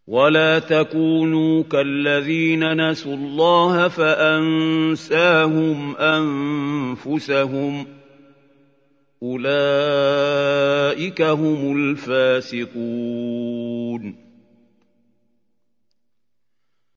ولا تكونوا كالذين نسوا الله فأنساهم أنفسهم أولئك هم الفاسقون